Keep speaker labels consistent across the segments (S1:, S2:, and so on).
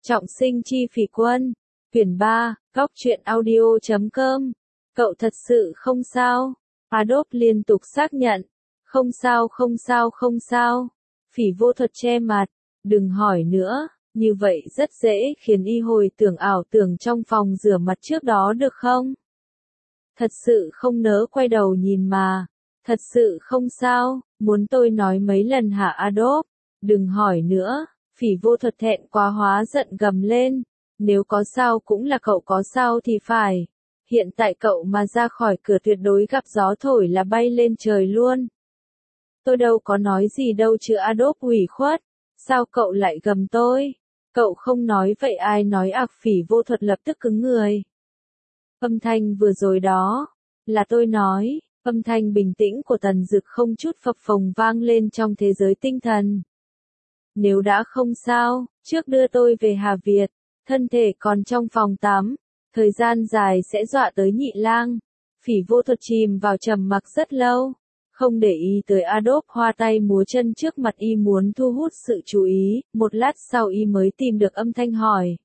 S1: Trọng sinh chi phỉ quân. Quyển 3, Góc truyện audio.com. Cậu thật sự không sao? Adobe liên tục xác nhận. Không sao không sao không sao. Phỉ vô thuật che mặt. Đừng hỏi nữa, như vậy rất dễ khiến y hồi tưởng ảo tưởng trong phòng rửa mặt trước đó được không? Thật sự không nỡ quay đầu nhìn mà. Thật sự không sao, muốn tôi nói mấy lần hả Adobe? Đừng hỏi nữa. Phỉ vô thuật thẹn quá hóa giận gầm lên. Nếu có sao cũng là cậu có sao thì phải. Hiện tại cậu mà ra khỏi cửa tuyệt đối gặp gió thổi là bay lên trời luôn. Tôi đâu có nói gì đâu chứ Adobe ủy khuất. Sao cậu lại gầm tôi? Cậu không nói vậy ai nói Phỉ vô thuật lập tức cứng người. Âm thanh vừa rồi đó, là tôi nói. Âm thanh bình tĩnh của Tần Dực không chút phập phồng vang lên trong thế giới tinh thần. Nếu đã không sao, trước đưa tôi về Hà Việt, thân thể còn trong phòng tắm, thời gian dài sẽ dọa tới Nhị Lang. Phỉ vô thuật chìm vào trầm mặc rất lâu, không để ý tới Adobe hoa tay múa chân trước mặt y muốn thu hút sự chú ý, một lát sau y mới tìm được âm thanh hỏi.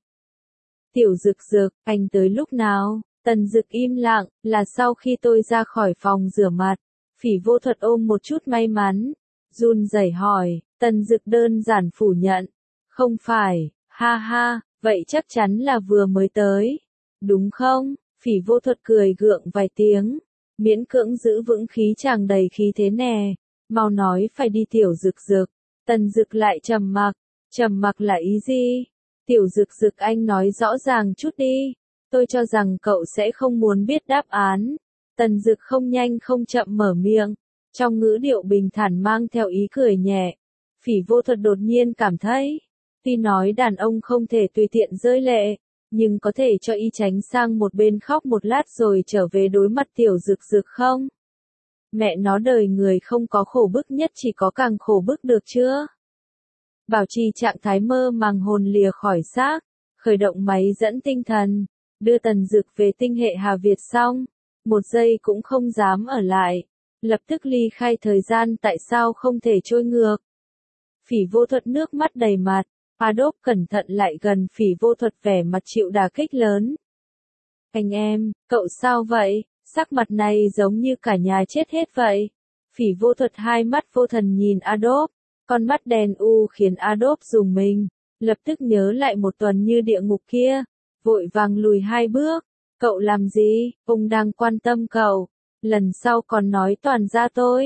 S1: Tiểu Dực Dực, anh tới lúc nào? Tần Dực im lặng, là sau khi tôi ra khỏi phòng rửa mặt. Phỉ vô thuật ôm một chút may mắn, run rẩy hỏi. Tần Dực đơn giản phủ nhận. Không phải, ha ha, vậy chắc chắn là vừa mới tới. Đúng không? Phỉ vô thuật cười gượng vài tiếng. Miễn cưỡng giữ vững khí chàng đầy khí thế nè. Mau nói phải đi Tiểu Dực Dực. Tần Dực lại trầm mặc. Trầm mặc là ý gì? Tiểu Dực Dực anh nói rõ ràng chút đi. Tôi cho rằng cậu sẽ không muốn biết đáp án. Tần Dực không nhanh không chậm mở miệng. Trong ngữ điệu bình thản mang theo ý cười nhẹ. Phỉ vô thuật đột nhiên cảm thấy, tuy nói đàn ông không thể tùy tiện rơi lệ, nhưng có thể cho y tránh sang một bên khóc một lát rồi trở về đối mặt Tiểu Dực Dực không? Mẹ nó đời người không có khổ bức nhất chỉ có càng khổ bức được chưa? Bảo trì trạng thái mơ màng hồn lìa khỏi xác, khởi động máy dẫn tinh thần, đưa Tần Dực về tinh hệ Hà Việt xong, một giây cũng không dám ở lại, lập tức ly khai thời gian tại sao không thể trôi ngược. Phỉ vô thuật nước mắt đầy mặt, Adobe cẩn thận lại gần Phỉ vô thuật vẻ mặt chịu đả kích lớn. Anh em, cậu sao vậy? Sắc mặt này giống như cả nhà chết hết vậy. Phỉ vô thuật hai mắt vô thần nhìn Adobe, con mắt đen u khiến Adobe rùng mình, lập tức nhớ lại một tuần như địa ngục kia, vội vàng lùi hai bước. Cậu làm gì? Ông đang quan tâm cậu. Lần sau còn nói toàn ra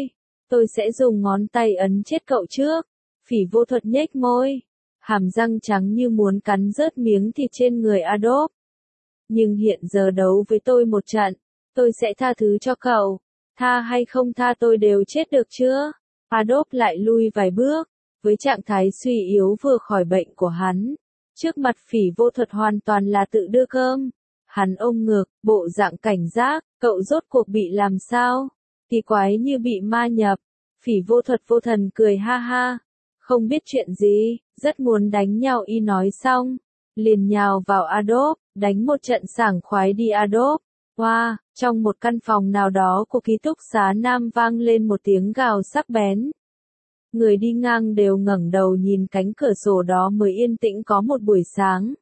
S1: tôi sẽ dùng ngón tay ấn chết cậu trước. Phỉ vô thuật nhếch môi, hàm răng trắng như muốn cắn rớt miếng thịt trên người Adobe. Nhưng hiện giờ đấu với tôi một trận, tôi sẽ tha thứ cho cậu. Tha hay không tha tôi đều chết được chưa? Adobe lại lui vài bước, với trạng thái suy yếu vừa khỏi bệnh của hắn. Trước mặt Phỉ vô thuật hoàn toàn là tự đưa cơm. Hắn ôm ngược, bộ dạng cảnh giác, cậu rốt cuộc bị làm sao? Kỳ quái như bị ma nhập. Phỉ vô thuật vô thần cười ha ha. Không biết chuyện gì, rất muốn đánh nhau y nói xong. Liền nhào vào Adobe, đánh một trận sảng khoái đi Adobe. Wow, trong một căn phòng nào đó của ký túc xá Nam vang lên một tiếng gào sắc bén. Người đi ngang đều ngẩng đầu nhìn cánh cửa sổ đó mới yên tĩnh có một buổi sáng.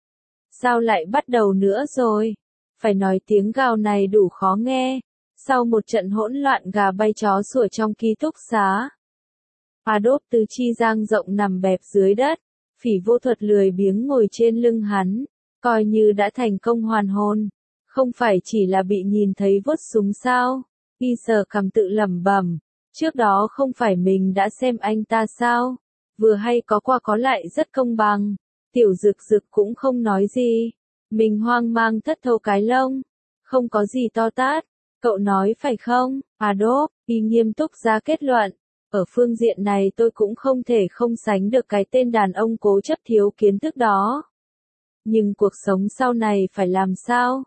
S1: Sao lại bắt đầu nữa rồi? Phải nói tiếng gào này đủ khó nghe. Sau một trận hỗn loạn gà bay chó sủa trong ký túc xá. Adobe tứ chi dang rộng nằm bẹp dưới đất. Phỉ vô thuật lười biếng ngồi trên lưng hắn. Coi như đã thành công hoàn hồn. Không phải chỉ là bị nhìn thấy vuốt súng sao? Y sờ cằm tự lẩm bẩm. Trước đó không phải mình đã xem anh ta sao? Vừa hay có qua có lại rất công bằng. Tiểu Dực Dực cũng không nói gì. Mình hoang mang thất thố cái lông. Không có gì to tát. Cậu nói phải không? Adobe, y nghiêm túc ra kết luận. Ở phương diện này tôi cũng không thể không sánh được cái tên đàn ông cố chấp thiếu kiến thức đó. Nhưng cuộc sống sau này phải làm sao?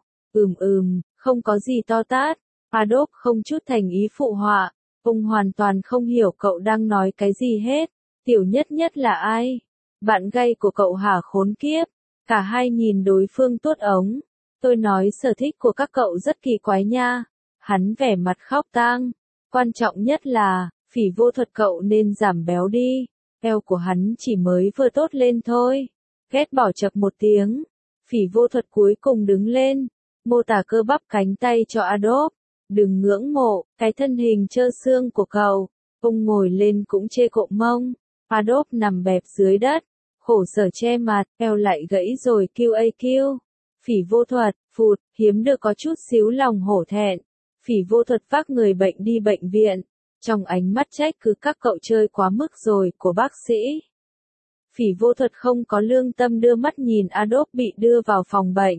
S1: Không có gì to tát. Adobe không chút thành ý phụ họa. Ông hoàn toàn không hiểu cậu đang nói cái gì hết. Tiểu nhất nhất là ai? Bạn gay của cậu hả khốn kiếp? Cả hai nhìn đối phương tuốt ống. Tôi nói sở thích của các cậu rất kỳ quái nha. Hắn vẻ mặt khóc tang. Quan trọng nhất là, Phỉ vô thuật cậu nên giảm béo đi. Eo của hắn chỉ mới vừa tốt lên thôi. ghét bỏ chập một tiếng. Phỉ vô thuật cuối cùng đứng lên, mô tả cơ bắp cánh tay cho Adolf. Đừng ngưỡng mộ, cái thân hình trơ xương của cậu. Ông ngồi lên cũng chê cộm mông. Adolf nằm bẹp dưới đất, khổ sở che mặt, eo lại gãy rồi QAQ. Phỉ vô thuật, phụt, hiếm được có chút xíu lòng hổ thẹn. Phỉ vô thuật vác người bệnh đi bệnh viện. Trong ánh mắt trách cứ các cậu chơi quá mức rồi của bác sĩ. Phỉ vô thuật không có lương tâm đưa mắt nhìn Adolf bị đưa vào phòng bệnh.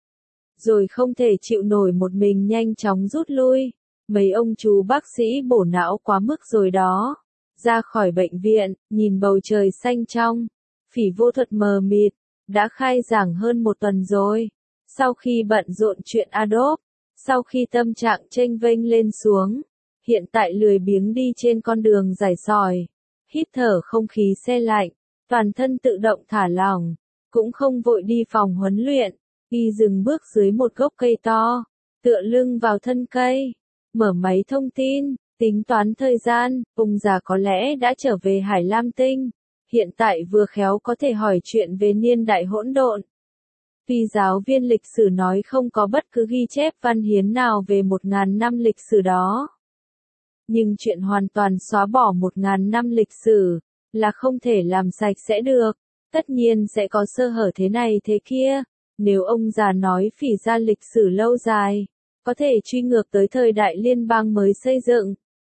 S1: Rồi không thể chịu nổi một mình nhanh chóng rút lui. Mấy ông chú bác sĩ bổ não quá mức rồi đó. Ra khỏi bệnh viện, nhìn bầu trời xanh trong. Phỉ vô thuật mờ mịt, đã khai giảng hơn một tuần rồi. Sau khi bận rộn chuyện Adolf, sau khi tâm trạng chênh vênh lên xuống, hiện tại lười biếng đi trên con đường rải sỏi, hít thở không khí se lạnh, toàn thân tự động thả lỏng, cũng không vội đi phòng huấn luyện, y dừng bước dưới một gốc cây to, tựa lưng vào thân cây, mở máy thông tin, tính toán thời gian, ông già có lẽ đã trở về Hải Lam Tinh, hiện tại vừa khéo có thể hỏi chuyện về niên đại hỗn độn. Tuy giáo viên lịch sử nói không có bất cứ ghi chép văn hiến nào về 1.000 năm lịch sử đó. Nhưng chuyện hoàn toàn xóa bỏ 1.000 năm lịch sử, là không thể làm sạch sẽ được. Tất nhiên sẽ có sơ hở thế này thế kia. Nếu ông già nói phỉ ra lịch sử lâu dài, có thể truy ngược tới thời đại liên bang mới xây dựng.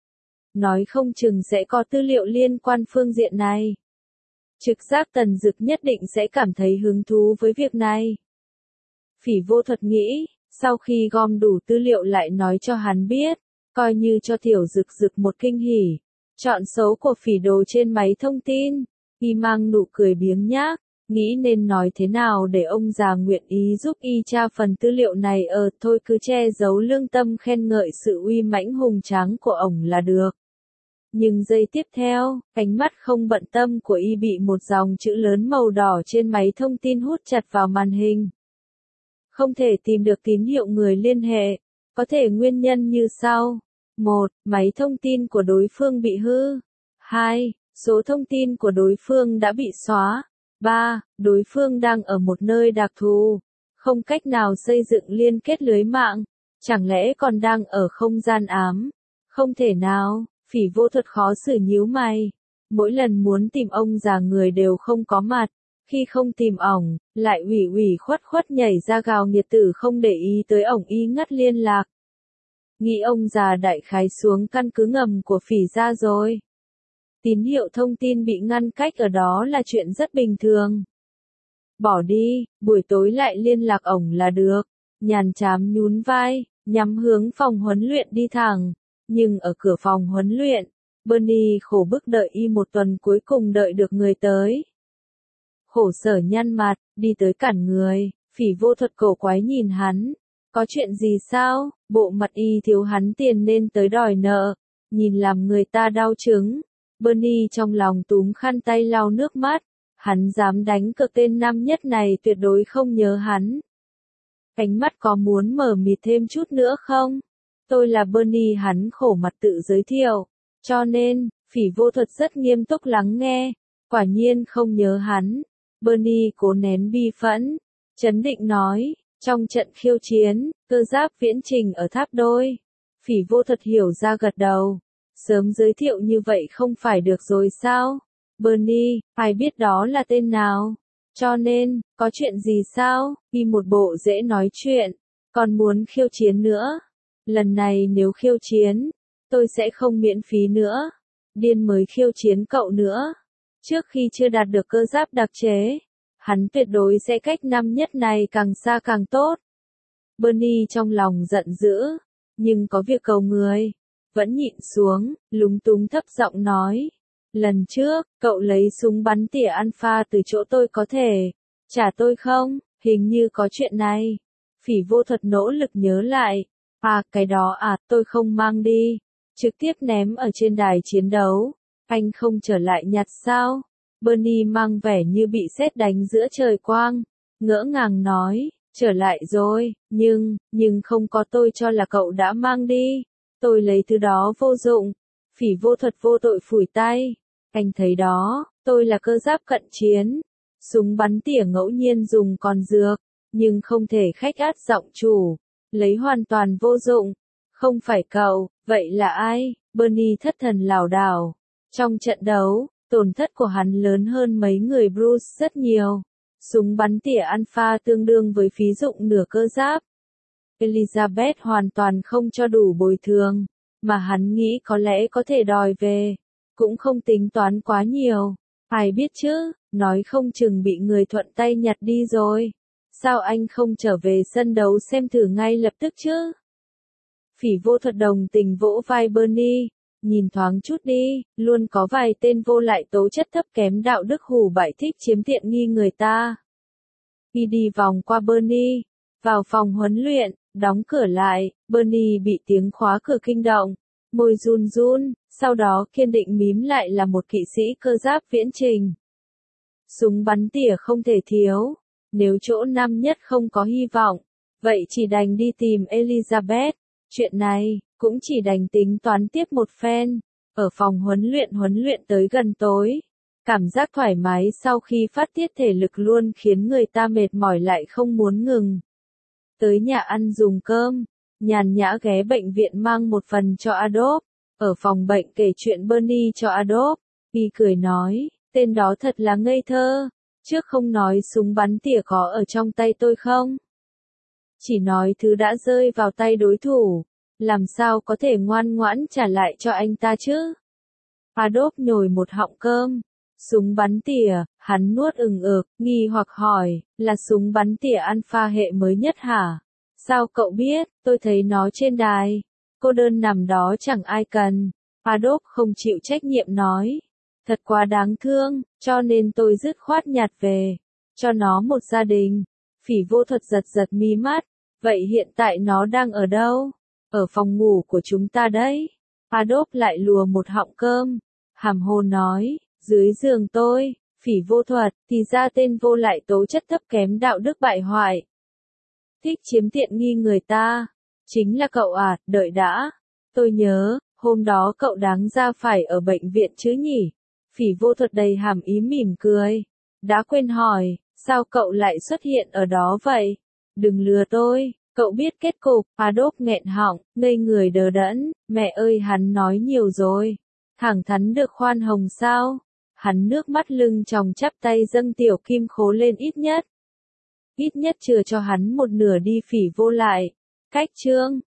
S1: Nói không chừng sẽ có tư liệu liên quan phương diện này. Trực giác Tần Dực nhất định sẽ cảm thấy hứng thú với việc này. Phỉ vô thuật nghĩ, sau khi gom đủ tư liệu lại nói cho hắn biết, coi như cho Tiểu Dực Dực một kinh hỉ. Chọn xấu của phỉ đồ trên máy thông tin, y mang nụ cười biếng nhác, nghĩ nên nói thế nào để ông già nguyện ý giúp y tra phần tư liệu này thôi cứ che giấu lương tâm khen ngợi sự uy mãnh hùng tráng của ổng là được. Nhưng giây tiếp theo, ánh mắt không bận tâm của y bị một dòng chữ lớn màu đỏ trên máy thông tin hút chặt vào màn hình. Không thể tìm được tín hiệu người liên hệ, có thể nguyên nhân như sau. 1. Máy thông tin của đối phương bị hư. 2. Số thông tin của đối phương đã bị xóa. 3. Đối phương đang ở một nơi đặc thù, không cách nào xây dựng liên kết lưới mạng. Chẳng lẽ còn đang ở không gian ám? Không thể nào. Phỉ vô thuật khó xử nhíu mày. Mỗi lần muốn tìm ông già người đều không có mặt. Khi không tìm ổng, lại ủy khuất nhảy ra gào nghiệt tử không để ý tới ổng y ngắt liên lạc. Nghĩ ông già đại khái xuống căn cứ ngầm của phỉ ra rồi. Tín hiệu thông tin bị ngăn cách ở đó là chuyện rất bình thường. Bỏ đi, buổi tối lại liên lạc ổng là được. Nhàn chám nhún vai, nhắm hướng phòng huấn luyện đi thẳng. Nhưng ở cửa phòng huấn luyện, Bernie khổ bức đợi y một tuần cuối cùng đợi được người tới. Khổ sở nhăn mặt, đi tới cản người, phỉ vô thuật cổ quái nhìn hắn. Có chuyện gì sao? Bộ mặt y thiếu hắn tiền nên tới đòi nợ. Nhìn làm người ta đau chứng. Bernie trong lòng túm khăn tay lau nước mắt. Hắn dám đánh cược tên năm nhất này tuyệt đối không nhớ hắn. Ánh mắt có muốn mở mịt thêm chút nữa không? Tôi là Bernie, hắn khổ mặt tự giới thiệu. Cho nên, phỉ vô thuật rất nghiêm túc lắng nghe. Quả nhiên không nhớ hắn. Bernie cố nén bi phẫn. Chấn định nói, trong trận khiêu chiến, cơ giáp viễn trình ở tháp đôi. Phỉ vô thuật hiểu ra gật đầu. Sớm giới thiệu như vậy không phải được rồi sao? Bernie, ai biết đó là tên nào? Cho nên, có chuyện gì sao? Y một bộ dễ nói chuyện. Còn muốn khiêu chiến nữa. Lần này nếu khiêu chiến, tôi sẽ không miễn phí nữa. Điên mới khiêu chiến cậu nữa. Trước khi chưa đạt được cơ giáp đặc chế, hắn tuyệt đối sẽ cách năm nhất này càng xa càng tốt. Bernie trong lòng giận dữ, nhưng có việc cầu người. Vẫn nhịn xuống, lúng túng thấp giọng nói. Lần trước, cậu lấy súng bắn tỉa alpha từ chỗ tôi có thể trả tôi không? Hình như có chuyện này. Phỉ vô thuật nỗ lực nhớ lại. À, cái đó à, tôi không mang đi. Trực tiếp ném ở trên đài chiến đấu. Anh không trở lại nhặt sao? Bernie mang vẻ như bị sét đánh giữa trời quang. Ngỡ ngàng nói, trở lại rồi, nhưng không có, tôi cho là cậu đã mang đi. Tôi lấy thứ đó vô dụng. Phỉ vô thuật vô tội phủi tay. Anh thấy đó, tôi là cơ giáp cận chiến. Súng bắn tỉa ngẫu nhiên dùng còn dược, nhưng không thể khách át giọng chủ, lấy hoàn toàn vô dụng. Không phải cậu, vậy là ai? Bernie thất thần lảo đảo. Trong trận đấu, tổn thất của hắn lớn hơn mấy người Bruce rất nhiều. Súng bắn tỉa Alpha tương đương với phí dụng nửa cơ giáp. Elizabeth hoàn toàn không cho đủ bồi thường, mà hắn nghĩ có lẽ có thể đòi về. Cũng không tính toán quá nhiều. Ai biết chứ, nói không chừng bị người thuận tay nhặt đi rồi. Sao anh không trở về sân đấu xem thử ngay lập tức chứ? Phỉ Vô Thuật đồng tình vỗ vai Bernie. Nhìn thoáng chút đi, luôn có vài tên vô lại tố chất thấp kém đạo đức hủ bại thích chiếm tiện nghi người ta. Khi đi vòng qua Bernie, vào phòng huấn luyện, đóng cửa lại, Bernie bị tiếng khóa cửa kinh động, môi run run, sau đó kiên định mím lại là một kỵ sĩ cơ giáp viễn trình. Súng bắn tỉa không thể thiếu, nếu chỗ năm nhất không có hy vọng, vậy chỉ đành đi tìm Elizabeth. Chuyện này, cũng chỉ đành tính toán tiếp một phen. Ở phòng huấn luyện tới gần tối. Cảm giác thoải mái sau khi phát tiết thể lực luôn khiến người ta mệt mỏi lại không muốn ngừng. Tới nhà ăn dùng cơm, nhàn nhã ghé bệnh viện mang một phần cho Adolf. Ở phòng bệnh kể chuyện Bernie cho Adolf. Y cười nói, tên đó thật là ngây thơ. Trước không nói súng bắn tỉa có ở trong tay tôi không? Chỉ nói thứ đã rơi vào tay đối thủ. Làm sao có thể ngoan ngoãn trả lại cho anh ta chứ? Adolf nhồi một họng cơm. Súng bắn tỉa, hắn nuốt ừng ực, nghi hoặc hỏi, là súng bắn tỉa Alpha hệ mới nhất hả? Sao cậu biết, tôi thấy nó trên đài. Cô đơn nằm đó chẳng ai cần. Adolf không chịu trách nhiệm nói. Thật quá đáng thương, cho nên tôi dứt khoát nhặt về. Cho nó một gia đình. Phỉ Vô Thuật giật giật mí mắt. Vậy hiện tại nó đang ở đâu? Ở phòng ngủ của chúng ta đấy. Adolf lại lùa một họng cơm. Hàm hồ nói, dưới giường tôi, Phỉ Vô Thuật, thì ra tên vô lại tố chất thấp kém đạo đức bại hoại. Thích chiếm tiện nghi người ta. Chính là cậu à, đợi đã. Tôi nhớ, hôm đó cậu đáng ra phải ở bệnh viện chứ nhỉ? Phỉ Vô Thuật đầy hàm ý mỉm cười. Đã quên hỏi, sao cậu lại xuất hiện ở đó vậy? Đừng lừa tôi. Cậu biết kết cục, Adolf nghẹn họng, ngây người đờ đẫn, mẹ ơi hắn nói nhiều rồi. Thẳng thắn được khoan hồng sao? Hắn nước mắt lưng tròng chắp tay dâng tiểu kim khố lên ít nhất. Ít nhất chừa cho hắn một nửa đi Phỉ Vô lại. Cách chương.